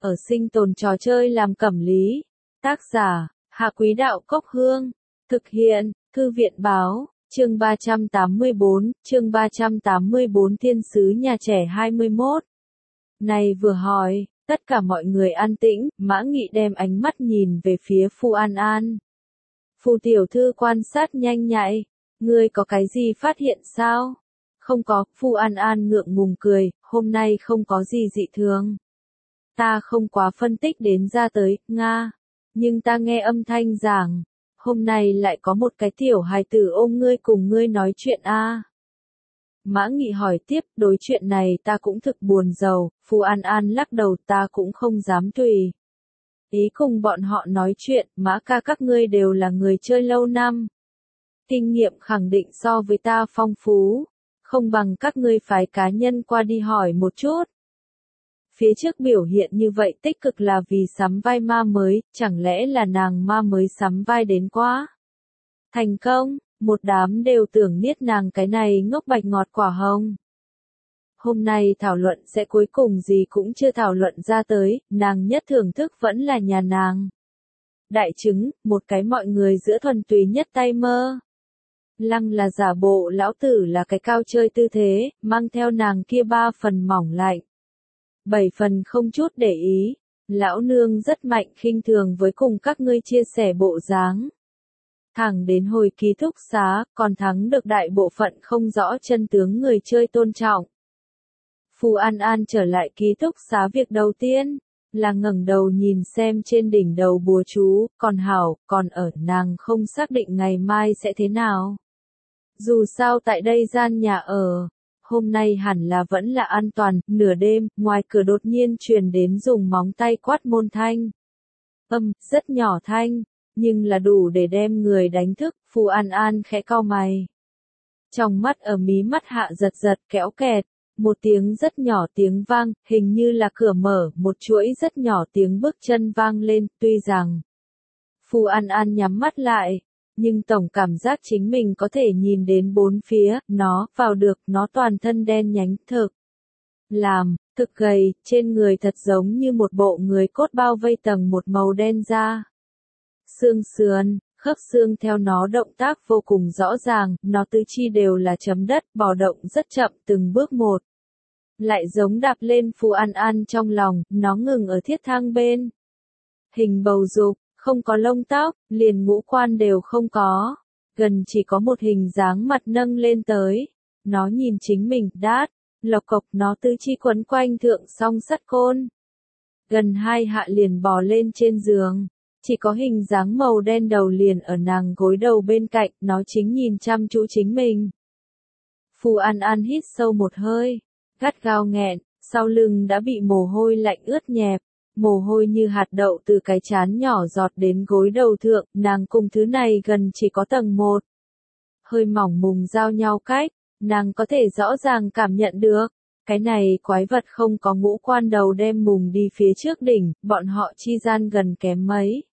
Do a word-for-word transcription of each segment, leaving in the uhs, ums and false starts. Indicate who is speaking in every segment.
Speaker 1: ở sinh tồn trò chơi làm cẩm lý. Tác giả, Hạ Quý Đạo Cốc Hương. Thực hiện, Thư viện Báo, chương ba trăm tám mươi bốn, chương ba trăm tám mươi bốn Thiên sứ nhà trẻ hai mươi mốt. Này vừa hỏi, tất cả mọi người an tĩnh, Mã Nghị đem ánh mắt nhìn về phía Phu An An. Phu tiểu thư quan sát nhanh nhạy, ngươi có cái gì phát hiện sao? Không có, Phu An An ngượng ngùng cười, hôm nay không có gì dị thường. Ta không quá phân tích đến ra tới, Nga. Nhưng ta nghe âm thanh giảng, hôm nay lại có một cái tiểu hài tử ôm ngươi cùng ngươi nói chuyện a. À. Mã Nghị hỏi tiếp, đối chuyện này ta cũng thực buồn rầu, Phu An An lắc đầu, ta cũng không dám tùy ý cùng bọn họ nói chuyện, Mã ca các ngươi đều là người chơi lâu năm. Kinh nghiệm khẳng định so với ta phong phú, không bằng các ngươi phái cá nhân qua đi hỏi một chút. Phía trước biểu hiện như vậy tích cực là vì sắm vai ma mới, chẳng lẽ là nàng ma mới sắm vai đến quá thành công, một đám đều tưởng niết nàng cái này ngốc bạch ngọt quả hồng. Hôm nay thảo luận sẽ cuối cùng gì cũng chưa thảo luận ra tới, nàng nhất thưởng thức vẫn là nhà nàng. Đại chứng, một cái mọi người giữa thuần túy nhất tay mơ. Lăng là giả bộ lão tử là cái cao chơi tư thế, mang theo nàng kia ba phần mỏng lạnh. Bảy phần không chút để ý, lão nương rất mạnh khinh thường với cùng các ngươi chia sẻ bộ dáng. Thẳng đến hồi ký túc xá, còn thắng được đại bộ phận không rõ chân tướng người chơi tôn trọng. Phu An An trở lại ký túc xá việc đầu tiên, là ngẩng đầu nhìn xem trên đỉnh đầu bùa chú, còn hảo, còn ở nàng không xác định ngày mai sẽ thế nào. Dù sao tại đây gian nhà ở, hôm nay hẳn là vẫn là an toàn, nửa đêm, ngoài cửa đột nhiên truyền đến dùng móng tay quát môn thanh. Âm, rất nhỏ thanh, nhưng là đủ để đem người đánh thức, Phu An An khẽ cau mày. Trong mắt ở mí mắt hạ giật giật kéo kẹt, một tiếng rất nhỏ tiếng vang, hình như là cửa mở, một chuỗi rất nhỏ tiếng bước chân vang lên, tuy rằng Phu An An nhắm mắt lại, nhưng tổng cảm giác chính mình có thể nhìn đến bốn phía, nó, vào được, nó toàn thân đen nhánh, thực làm, thực gầy, trên người thật giống như một bộ người cốt bao vây tầng một màu đen da. Xương sườn, khớp xương theo nó động tác vô cùng rõ ràng, nó tứ chi đều là chấm đất, bò động rất chậm từng bước một. Lại giống đạp lên Phu An An trong lòng, nó ngừng ở thiết thang bên. Hình bầu dục, không có lông tóc, liền ngũ quan đều không có. Gần chỉ có một hình dáng mặt nâng lên tới. Nó nhìn chính mình, đát, lộc cộc, nó tứ chi quấn quanh thượng song sắt côn. Gần hai hạ liền bò lên trên giường. Chỉ có hình dáng màu đen đầu liền ở nàng gối đầu bên cạnh, nó chính nhìn chăm chú chính mình. Phu An An hít sâu một hơi, gắt gao nghẹn, sau lưng đã bị mồ hôi lạnh ướt nhẹp, mồ hôi như hạt đậu từ cái trán nhỏ giọt đến gối đầu thượng, nàng cùng thứ này gần chỉ có tầng một. Hơi mỏng mùng giao nhau cách, nàng có thể rõ ràng cảm nhận được. Cái này quái vật không có ngũ quan đầu đem mùng đi phía trước đỉnh, bọn họ chi gian gần kém mấy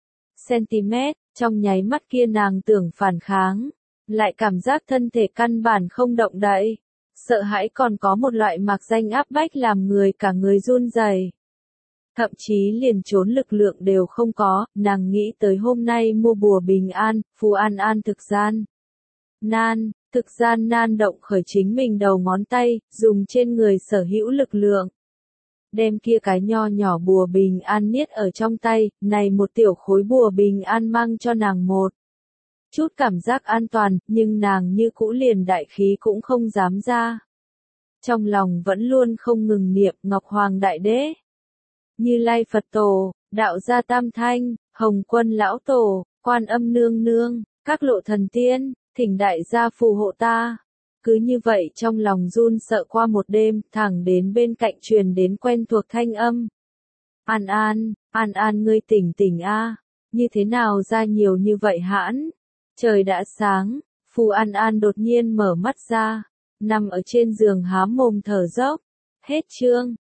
Speaker 1: cm, trong nháy mắt kia nàng tưởng phản kháng, lại cảm giác thân thể căn bản không động đậy, sợ hãi còn có một loại mạc danh áp bách làm người cả người run rẩy. Thậm chí liền trốn lực lượng đều không có, nàng nghĩ tới hôm nay mua bùa bình an, Phu An An thực gian nan, thực gian nan động khởi chính mình đầu ngón tay, dùng trên người sở hữu lực lượng. Đem kia cái nho nhỏ bùa bình an niết ở trong tay, này một tiểu khối bùa bình an mang cho nàng một chút cảm giác an toàn, nhưng nàng như cũ liền đại khí cũng không dám ra. Trong lòng vẫn luôn không ngừng niệm Ngọc Hoàng Đại Đế, Như Lai Phật Tổ, Đạo Gia Tam Thanh, Hồng Quân Lão Tổ, Quan Âm Nương Nương, các lộ thần tiên, thỉnh đại gia phù hộ ta. Cứ như vậy trong lòng run sợ qua một đêm, thẳng đến bên cạnh truyền đến quen thuộc thanh âm. An An, An An ngươi tỉnh tỉnh a, như thế nào ra nhiều như vậy hãn? Trời đã sáng, Phu An An đột nhiên mở mắt ra, nằm ở trên giường há mồm thở dốc. Hết chương.